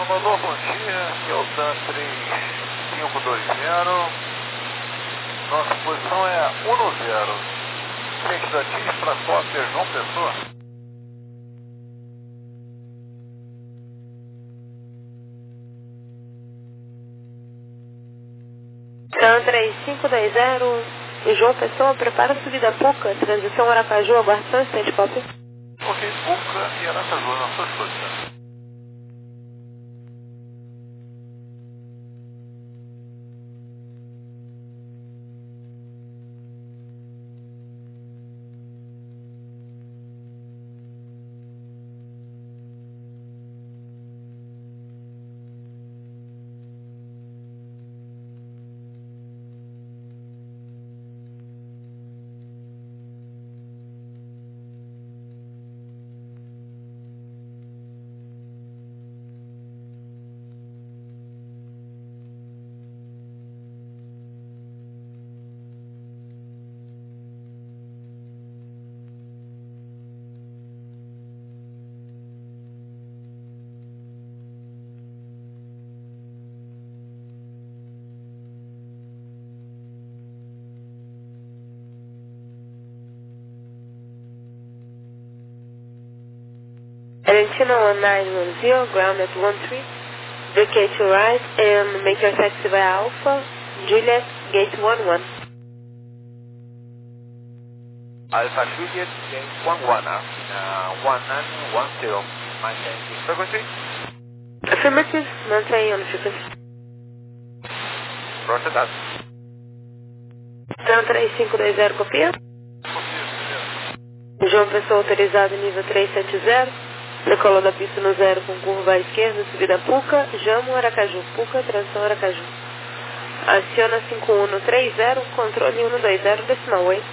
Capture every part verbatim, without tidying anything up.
Salvador, bom dia. Aqui é o TAM três cinco dois zero. Nossa posição é um no zero. Frente da T I S para Copa João Pessoa. TAM três cinco dois zero. João Pessoa, prepara a subida Puca. Transição Aracaju, aguarde só um instante, copy. Ok, Puca e Aracaju nas suas posições. Argentina one nine one zero, ground at one three. Vacate to right and make your taxi by Alpha, Juliet, gate one one. Alpha Juliet, gate one one, uh, one nine one zero. Maintain the frequency. Affirmative, maintain on frequency. Roger that. TAM três cinco dois zero, copia. João Pessoa autorizado nível três sete zero. Decola da pista no zero com curva à esquerda, subida Puca, Jamo Aracaju, Puca, transição Aracaju. Aciona cinco um três zero, controle um dois zero, decimal oito.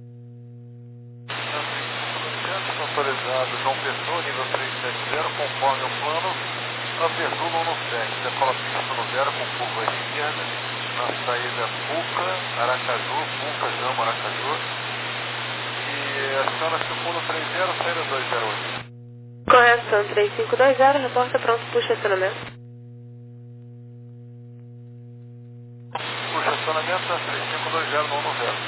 Autorizado João Pessoa, nível três sete zero, conforme o plano, abertura um no sete, decola a pista no zero com curva à esquerda, na saída Puca, Aracaju, Puca, Jamo Aracaju, e aciona cinco um três zero, saída dois zero oito. Correto, TAM três cinco dois zero, reporta pronto para o estacionamento. O estacionamento é três cinco dois zero, não no zero.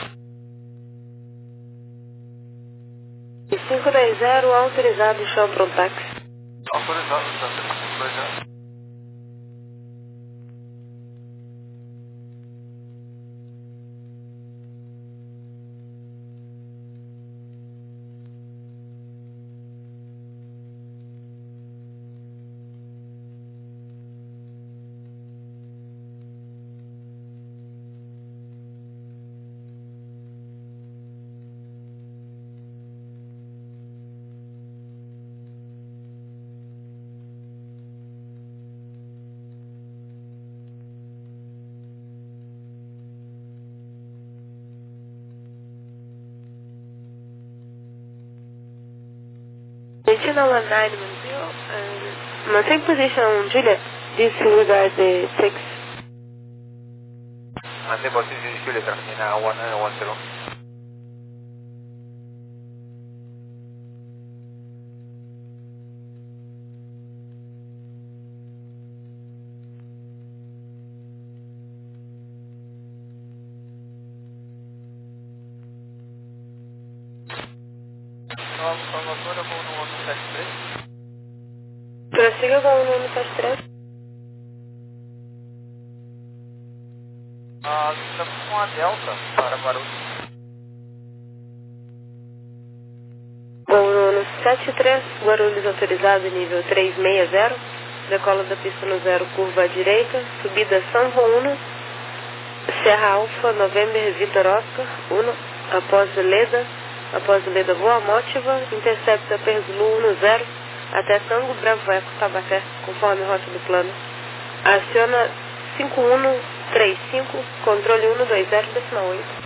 cinco dois zero, autorizado, chão para um táxi. Autorizado, TAM três cinco dois zero. Argentina one nine one zero, um, maintain position, Juliet, disregard the six. Maintain position, Juliet, Argentina one nine one zero. Salvador, eu vou no um sete três. Prossiga com o número sete três. Ah, estamos com a Delta para Guarulhos. Com o número sete três, Guarulhos autorizado, nível três seis zero. Decola da pista no zero, curva à direita. Subida São João, Serra Alfa, November, Vitor Oscar, um, após Leda. Após Leda, Voa Mótiva, intercepta Perzulu no zero, até Tango Bravo Eco, Tabaté, conforme rota do plano. Aciona cinco um três cinco, controle um dois zero, decimal oito.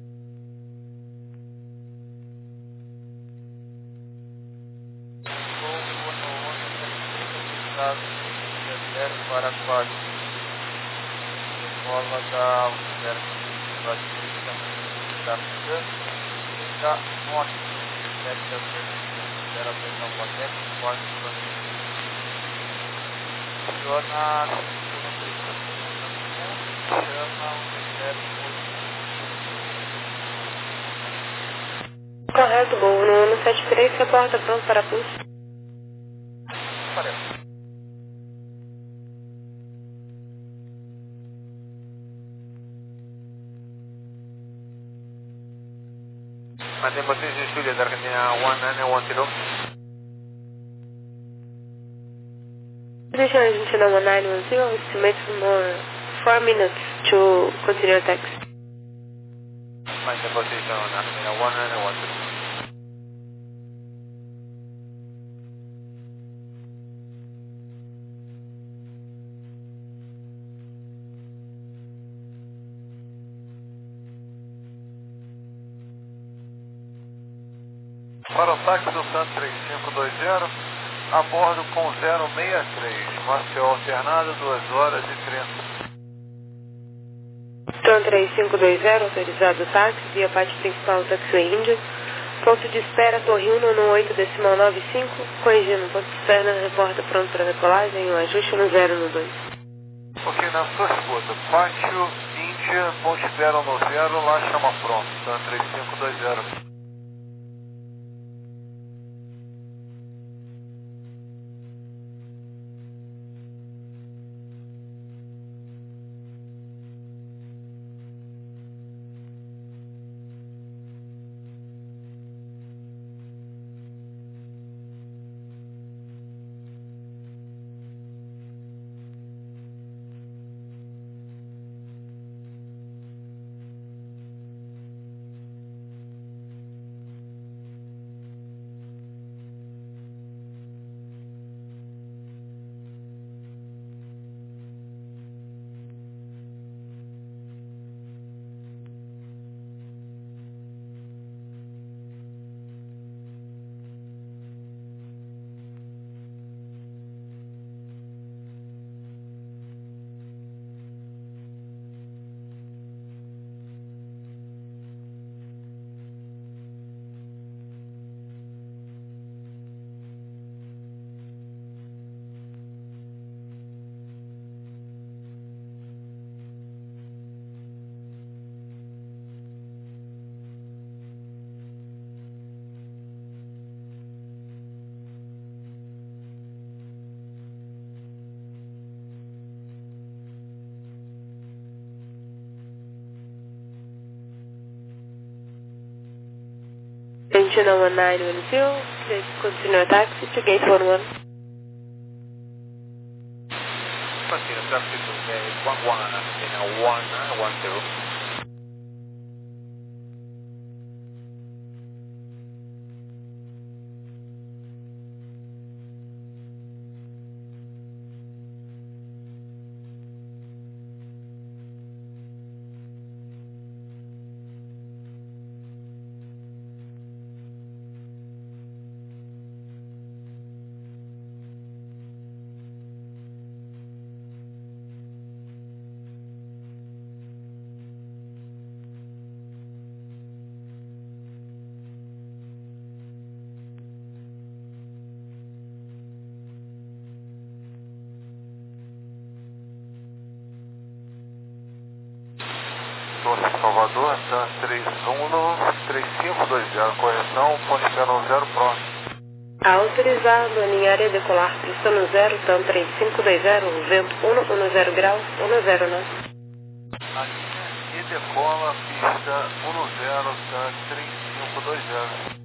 Para quatro. Decola da zero da direita da da norte, sete zero zero, pressão Guateque, quatro na segunda pista. Chama o Ministério Público. Correto, voo no um sete três, reporta pronto para pulso. Parece. Mantém vocês em Julia da Argentina one nine one zero. Position Argentina one nine one zero, estimate more four minutes to continue taxi. Mantém position Argentina one nine one zero. Para o táxi do Santos três cinco dois zero, a bordo com zero seis três, Maceió alternado, duas horas e trinta. Tran três cinco dois zero, autorizado táxi, via parte principal Taxiway Índia. Ponto de espera, Torre um no oito decimal nove cinco, corrigindo, ponto de espera, reporta pronto para decolagem, um ajuste no zero no dois. Ok, na sua escuta, pátio Índia, ponto de espera no zero, lá chama pronto, Tran três cinco dois zero. Argentina one nine one zero, please continue taxi to gate one one. Continue taxi to gate one one, Argentina one nine one zero. Torre Salvador, Tran três um três cinco dois zero, correção, ponto de espera no zero, próximo. Autorizado, alinhar decolar, pista no zero, Tran três cinco dois zero, vento um no zero graus, um zero né? A linha e decola, pista um zero, Tran três cinco dois zero.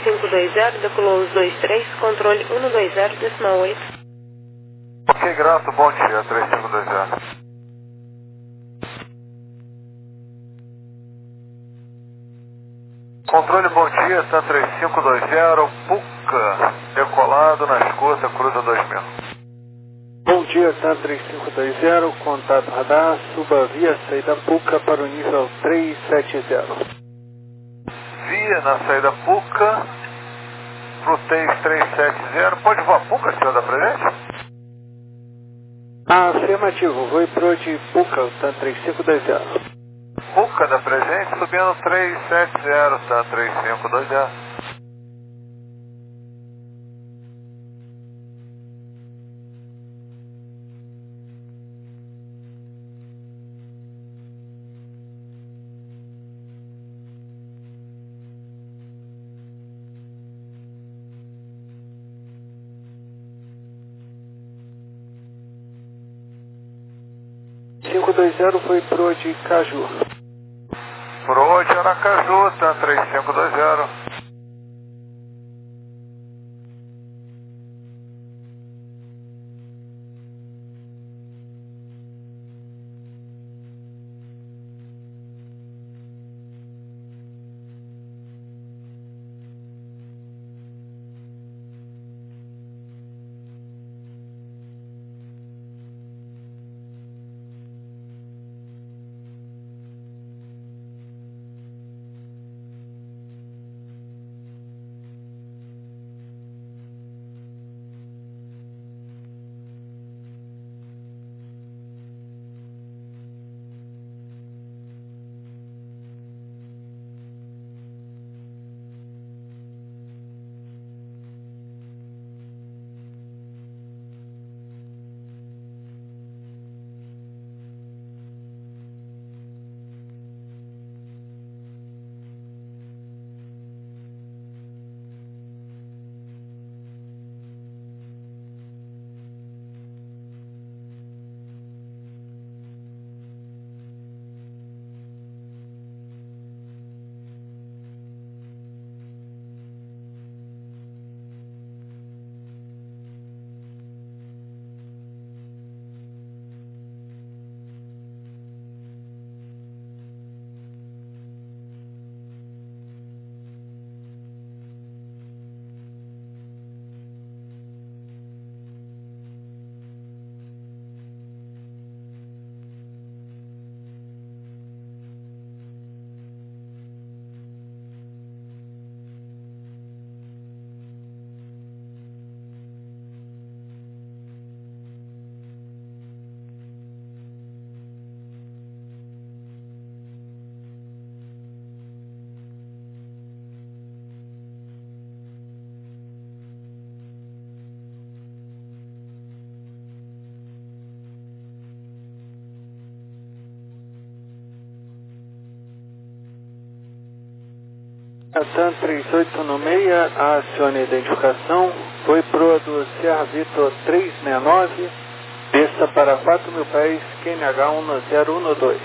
cinco dois zero, decolou os dois três, controle um dois zero, decimal oito. Ok, grato, bom dia, três cinco dois zero. Controle, bom dia, tá três cinco dois zero, Puca, decolado na escuta, cruza dois mil. Bom dia, T A M três cinco dois zero, contato radar, suba via saída Puca para o nível três sete zero. Via na saída Puca, pro três sete zero, pode voar Puca, senhor da presente? Afirmativo, vou pro de Puca, T A M três cinco dois zero. Puca da presente, subindo três sete zero, tá três cinco dois zero. cinco dois zero foi pro de Caju. Pro de Aracaju, tá três cinco dois zero. A T A M três oito no seis, acione a identificação, foi pro do Sierra Vitor três seis nove, desça para quatro mil pés, Q N H um zero um dois.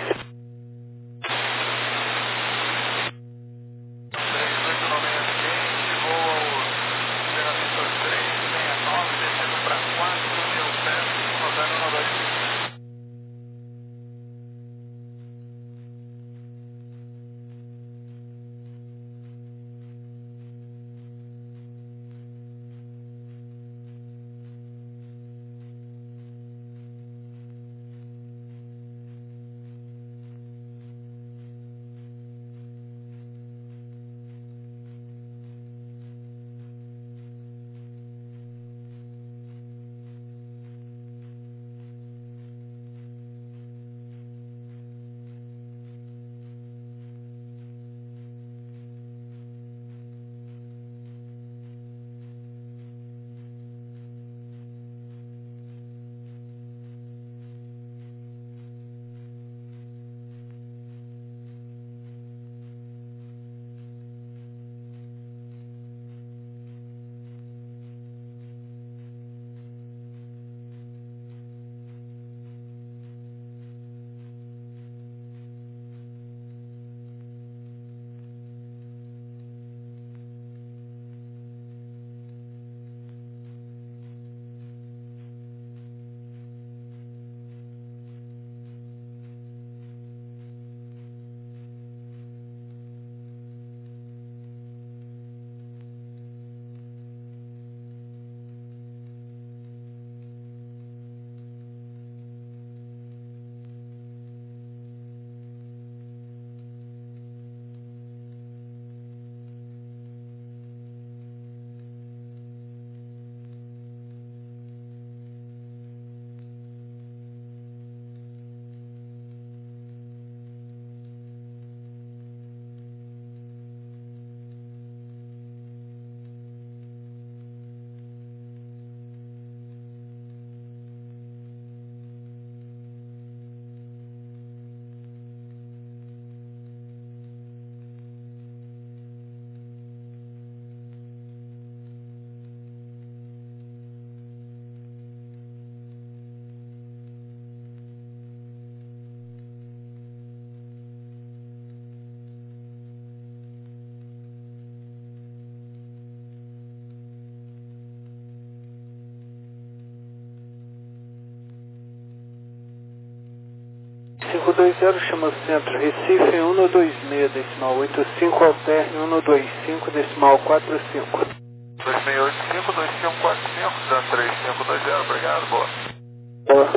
cinco dois zero, chama o centro Recife cento e vinte e seis, decimal oitenta e cinco, alterne cento e vinte e cinco, decimal quarenta e cinco. dois seis oito cinco, dois cinco quatro cinco, dando três cinco dois zero, obrigado, boa. Boa.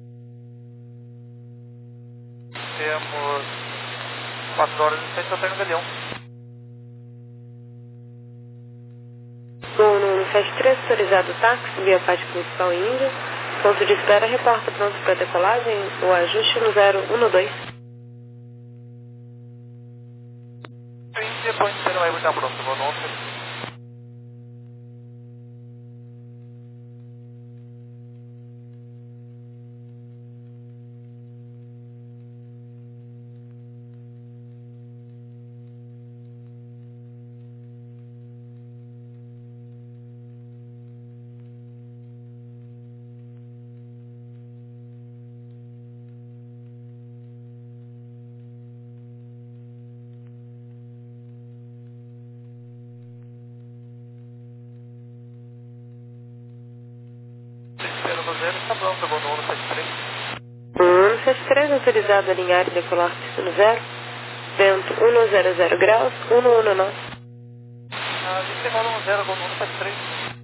Temos quatro horas e sete hotéis no Galeão. Gol no sete três, autorizado táxi, via Pátio Principal Índia. Ponto de espera, reporta pronto para decolagem, o ajuste no zero um dois. Índia, ponto de espera, vai botar pronto, vou não. Espera no zero, está pronto, vou no sete três. um sete três, autorizado a alinhar e decolar pista no zero. Vento cento e zero graus, cento e dezanove. A gente decola no zero, vou no sete três.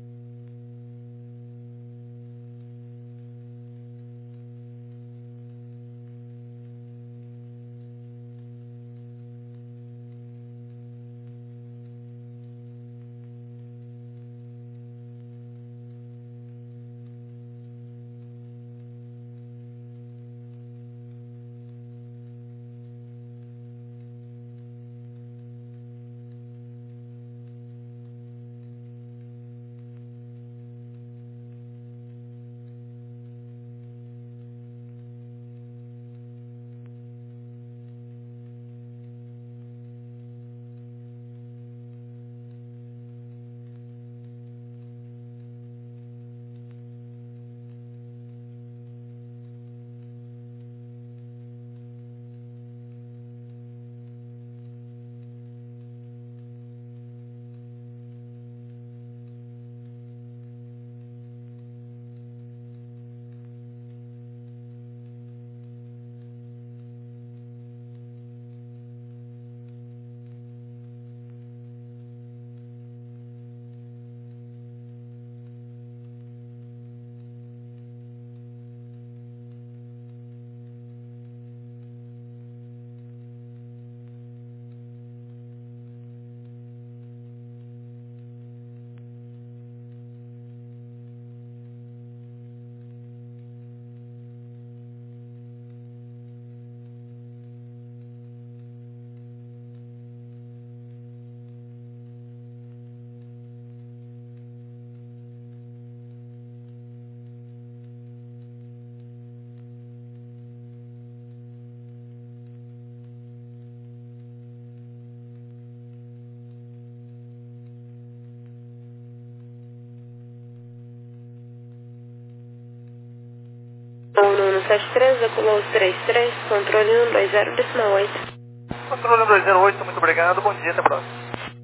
Gol no sete três, decolou três três, controle cento e vinte, decimal oito. Controle dois zero oito, muito obrigado, bom dia, até a próxima.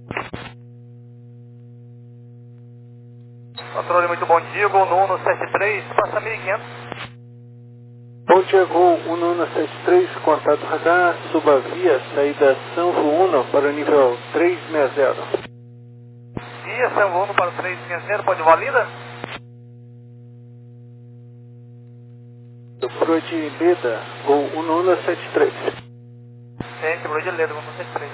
Controle, muito bom dia, Gol no sete três, passa mil e quinhentos. Bom dia, Gol cento e setenta e três, contato radar, suba a via, saída São Juano para o nível trezentos e sessenta. Via São Juano para o trezentos e sessenta, pode valida? Do Pro de Leda, Gol cento e setenta e três. Gente, Bro de Leda, Gol no sete três.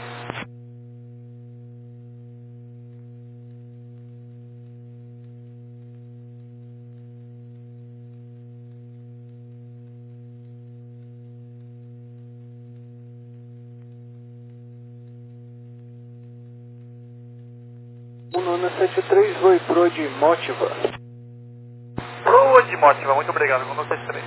cento e setenta e três, Voi Pro de Motiva. Pro de Motiva, muito obrigado, Gol no sete três.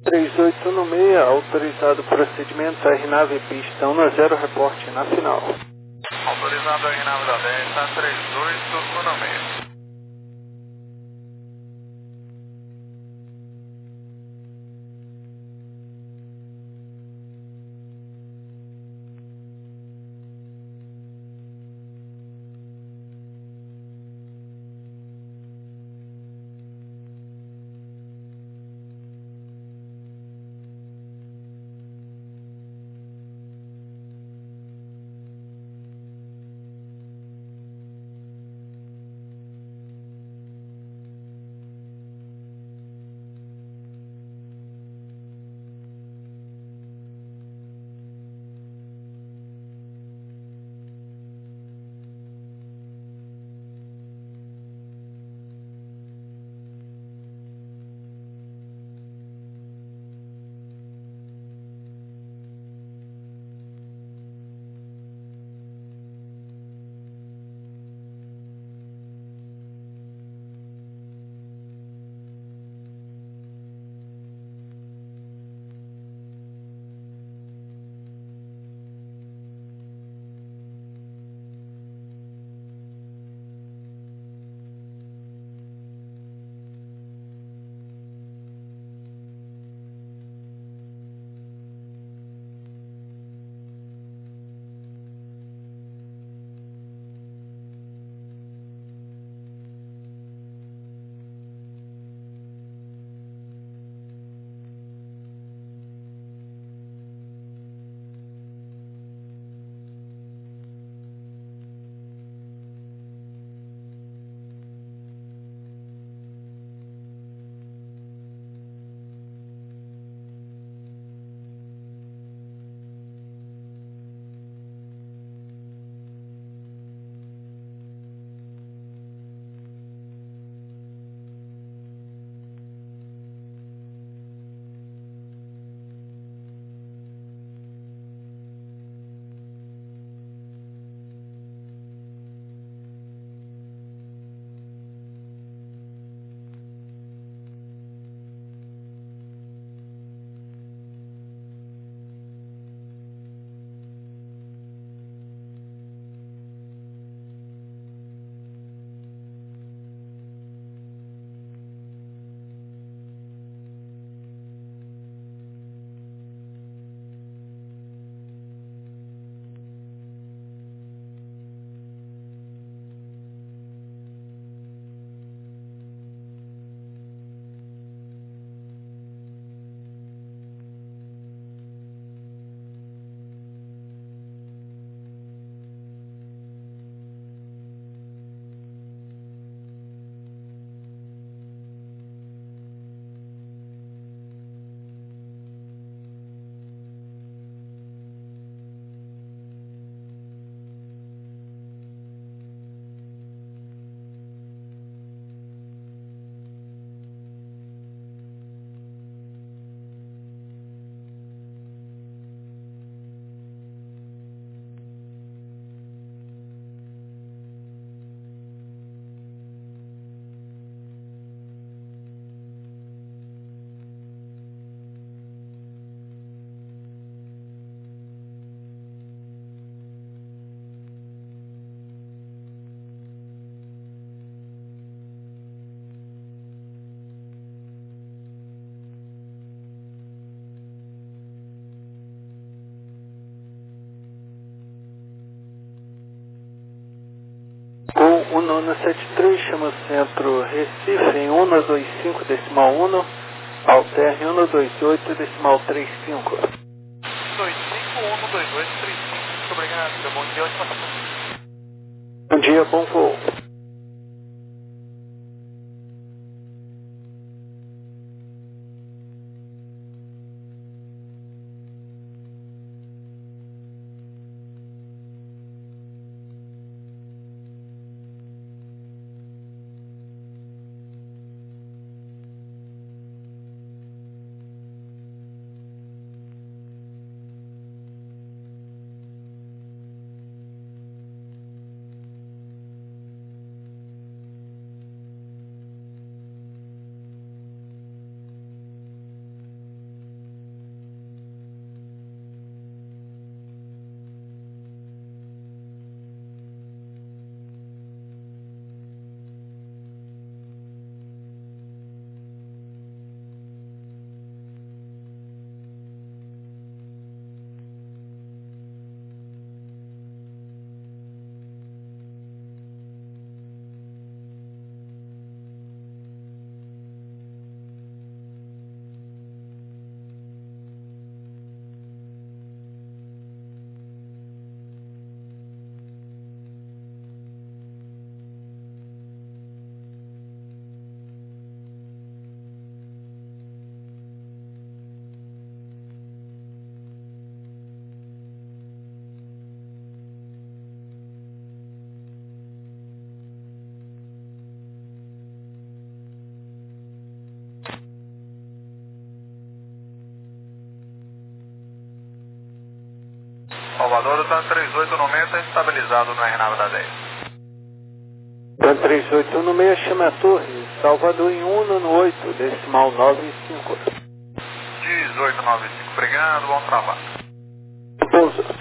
três oito no seis, autorizado o procedimento, R-Nave pista um a zero, reporte na final. Autorizado a R-Nave da Delta, três oito no seis. O nono setenta e três chama o centro Recife em um dois cinco decimal um, alter um dois oito decimal trinta e cinco. dois cinco um dois oito três cinco, muito obrigado, bom dia, ótima tarde. Bom dia, bom voo. Salvador, o TAM três oito nove seis está estabilizado no R nove da dez. TAM três oito nove seis chama a torre, Salvador em um no oito, decimal nove cinco. dezoito nove cinco, obrigado, bom trabalho. Pouso.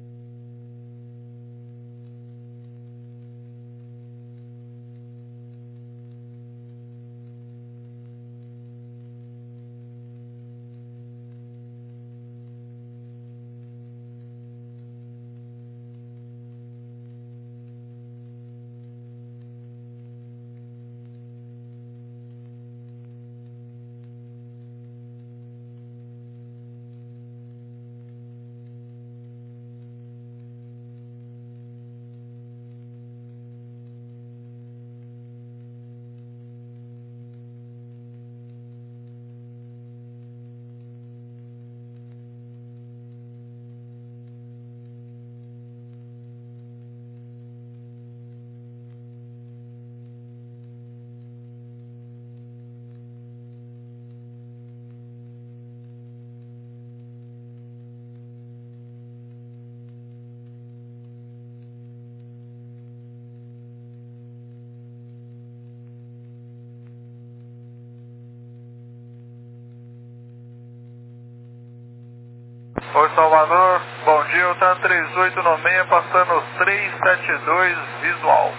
Oi, Salvador, bom dia, o TAM três oito nove seis passando três sete dois visual.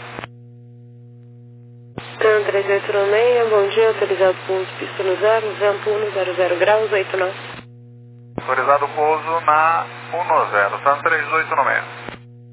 TAM três oito nove seis, bom dia, autorizado pouso pista no zero, vento um zero zero graus, oito nove. Autorizado pouso na um zero, TAM três oito nove seis.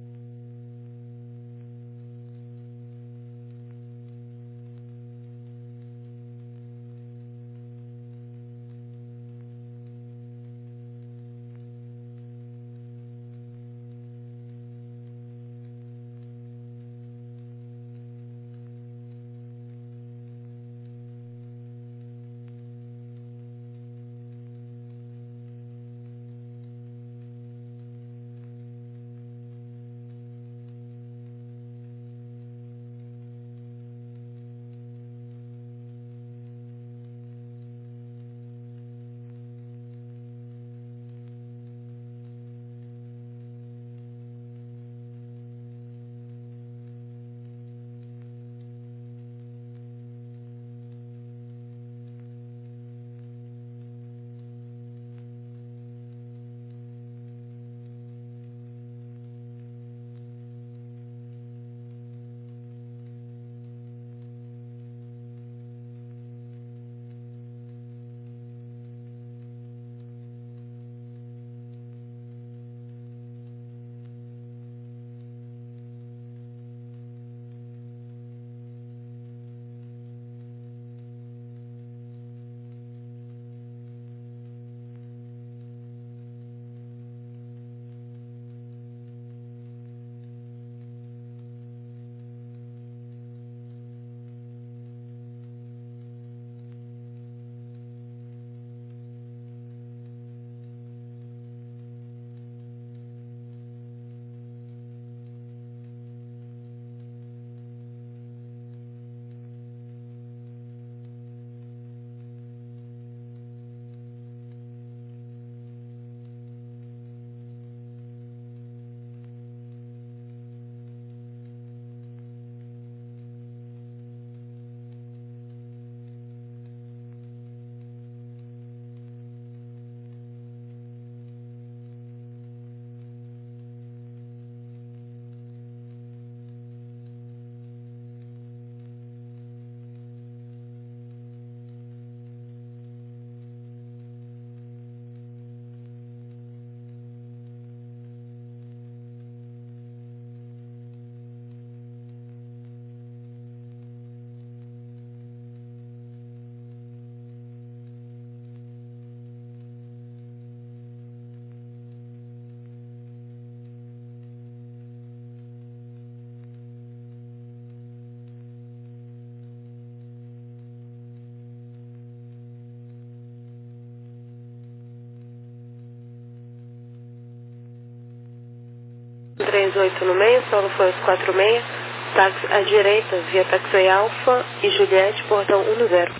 três oito no meio, solo foi aos quatro seis, táxi à direita, via Taxi Alfa e Juliette, portão um zero.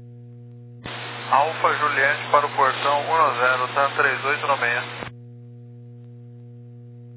Alfa Juliette para o portão um zero, TAM três oito nove seis.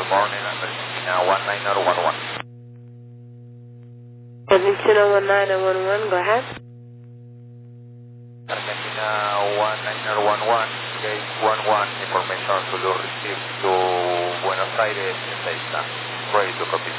morning, Argentina one nine zero one one. Argentina one nine zero one one, go ahead. Argentina one nine zero one one, gate one one, information Zulu received to Buenos Aires, Ezeiza. Ready to copy.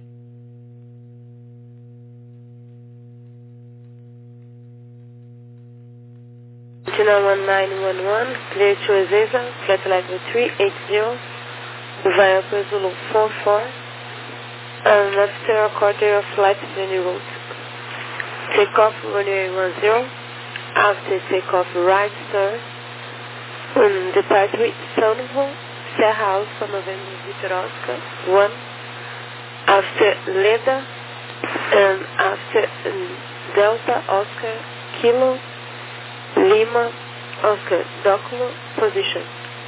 Argentina one nine one one, clear to Ezeiza, flight level three eight zero, via Zulu four four, and after a quarter of flight planning route. Takeoff runway one zero, after takeoff right turn, um, depart with São João, Serra Alfa, November Victor Oscar, one, after Leda, and after um, Delta Oscar, Kilo, Lima, Oscar, Docolo, position.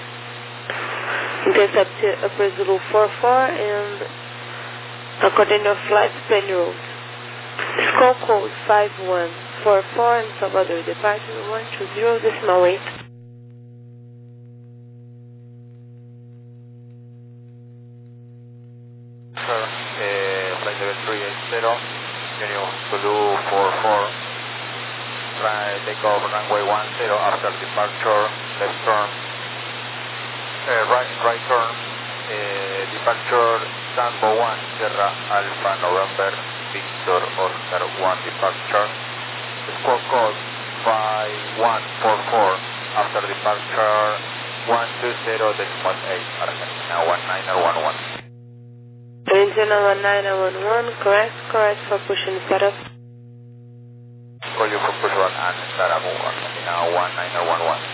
Intercept upper Zulu four four and according to flight plan route. Score code five one four four and Salvador departure one two zero decimal eight. Sir, uh, flight level three eight zero, Union Zulu four four. Try takeoff runway one zero after departure, left turn, uh, right, right turn, uh, departure Tango one, Sierra Alpha November, Victor Oscar one departure, squawk code five one four four, after departure one two zero decimal eight, Argentina one nine zero one one. Argentina one nine zero one one, correct, correct for pushing setup. Call you for push one and Sarabu, Argentina one nine zero one one.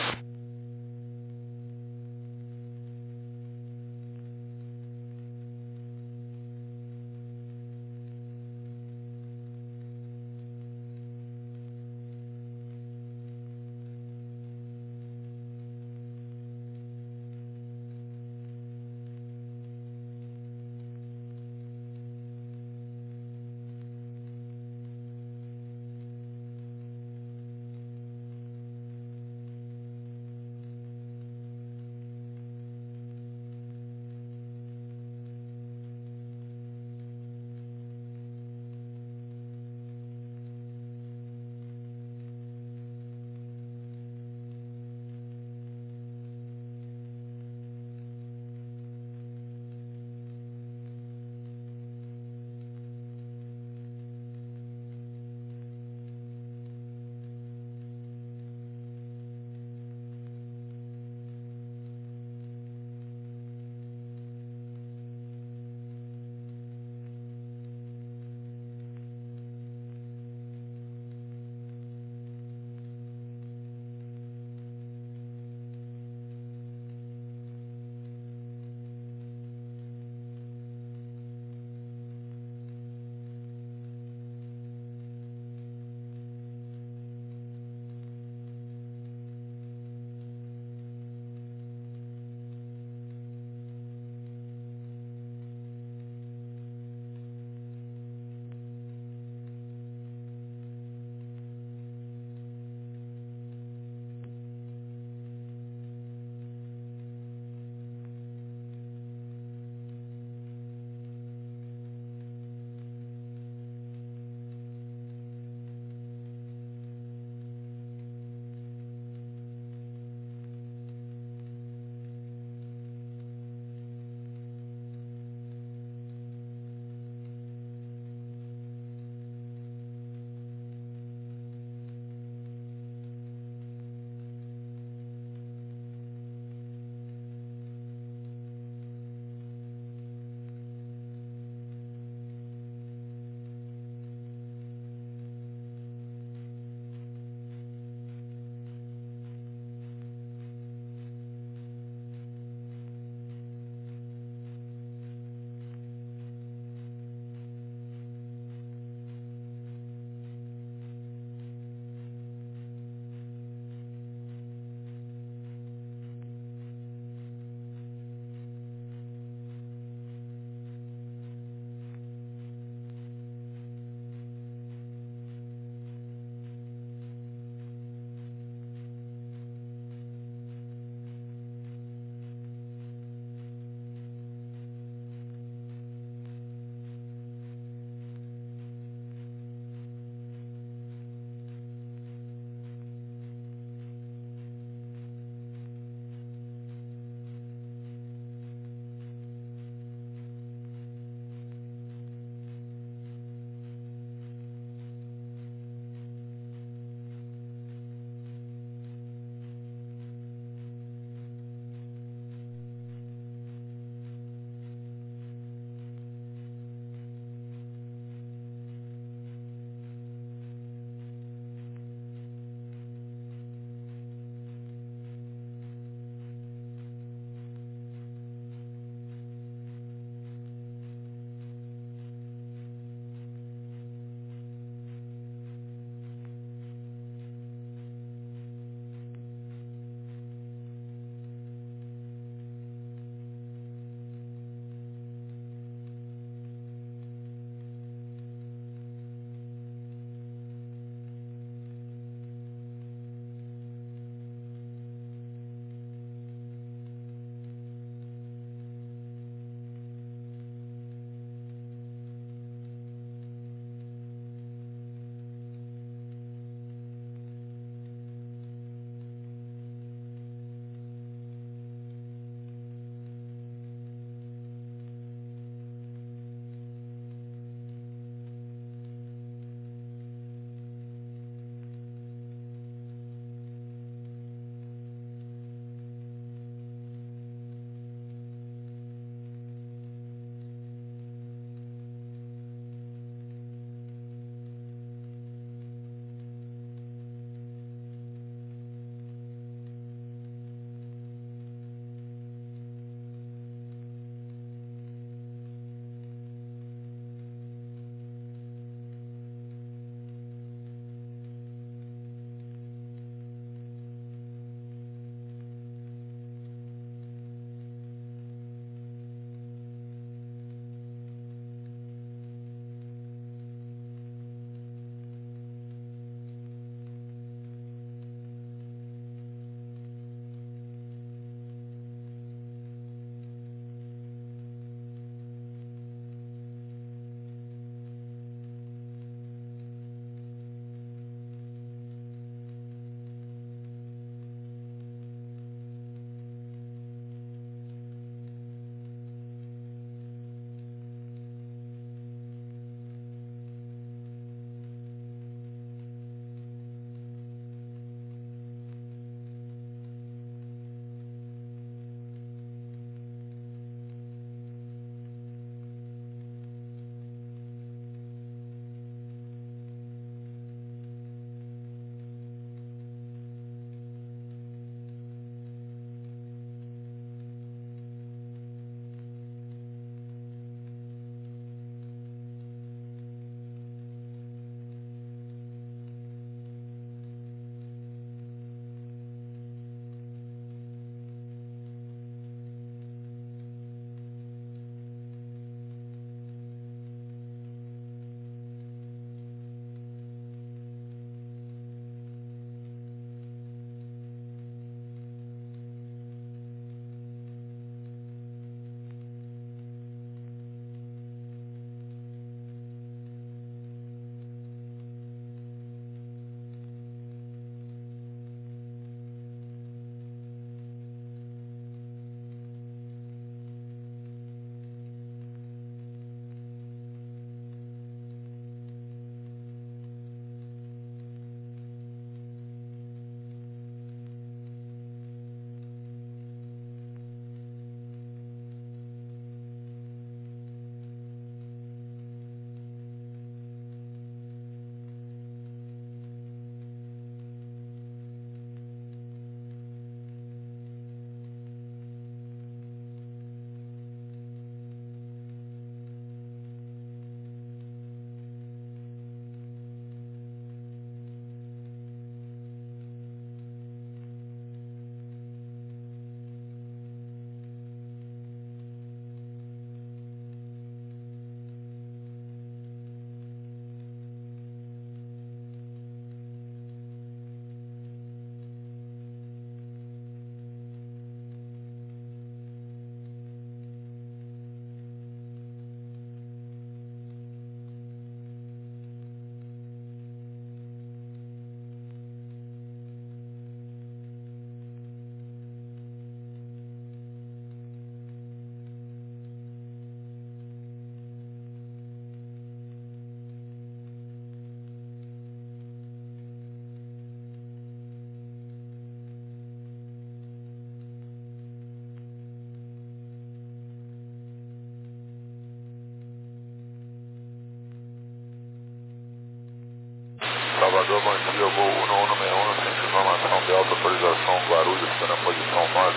Alta autorização Guarulhos para a posição nove.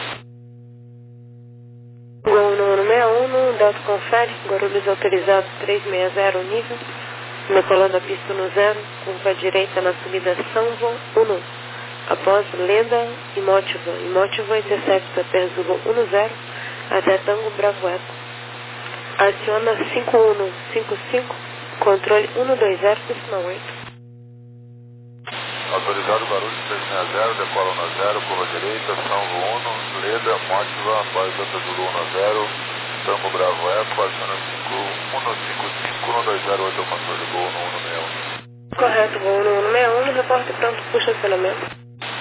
Gol número seis um, Delta confere, Guarulhos autorizado três seis zero nível, decolando a pista no zero, curva direita na subida São João um. Após Leda e Motiva, e Motiva intercepta Perzulo um zero até Tango Bravo Eco. Aciona cinco um cinco cinco, controle um dois zero, pista oito. Autorizado Guarulhos três seis zero, decola um zero, curva direita, São João um, Leda, Motiva, após Delta Zulu um zero, Tango Bravo Eco, aciona cinco um cinco cinco, um dois zero oito, controle Gol no um seis um. Correto, Gol no um seis um, repórter pronto para o estacionamento.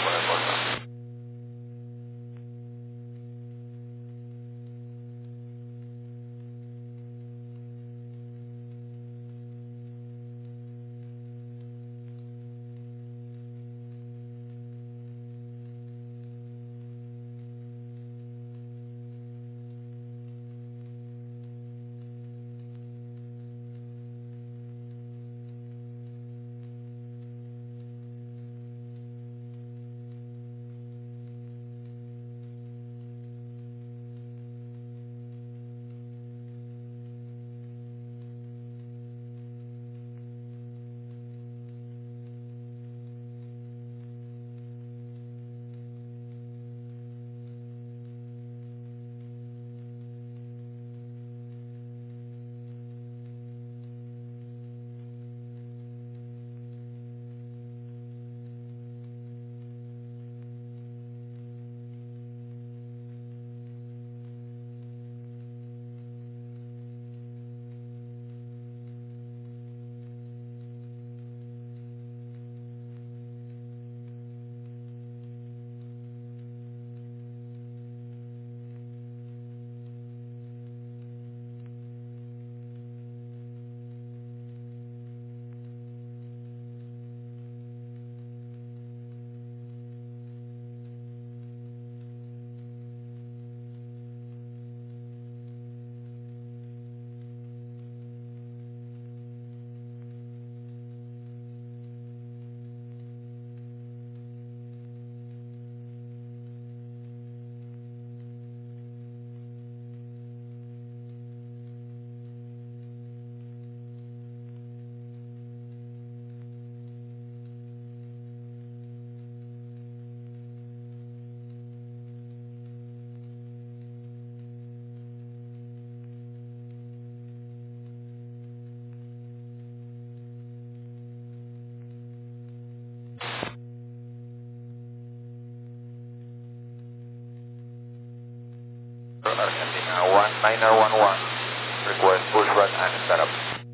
Argentina one nine one one, request pushback and setup.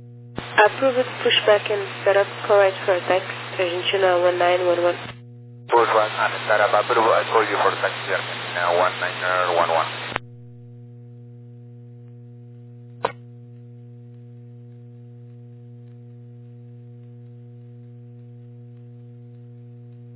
Approved pushback and setup, correct for taxi, Argentina one nine one one. Pushback and setup approved, I call you for taxi Argentina one nine one one.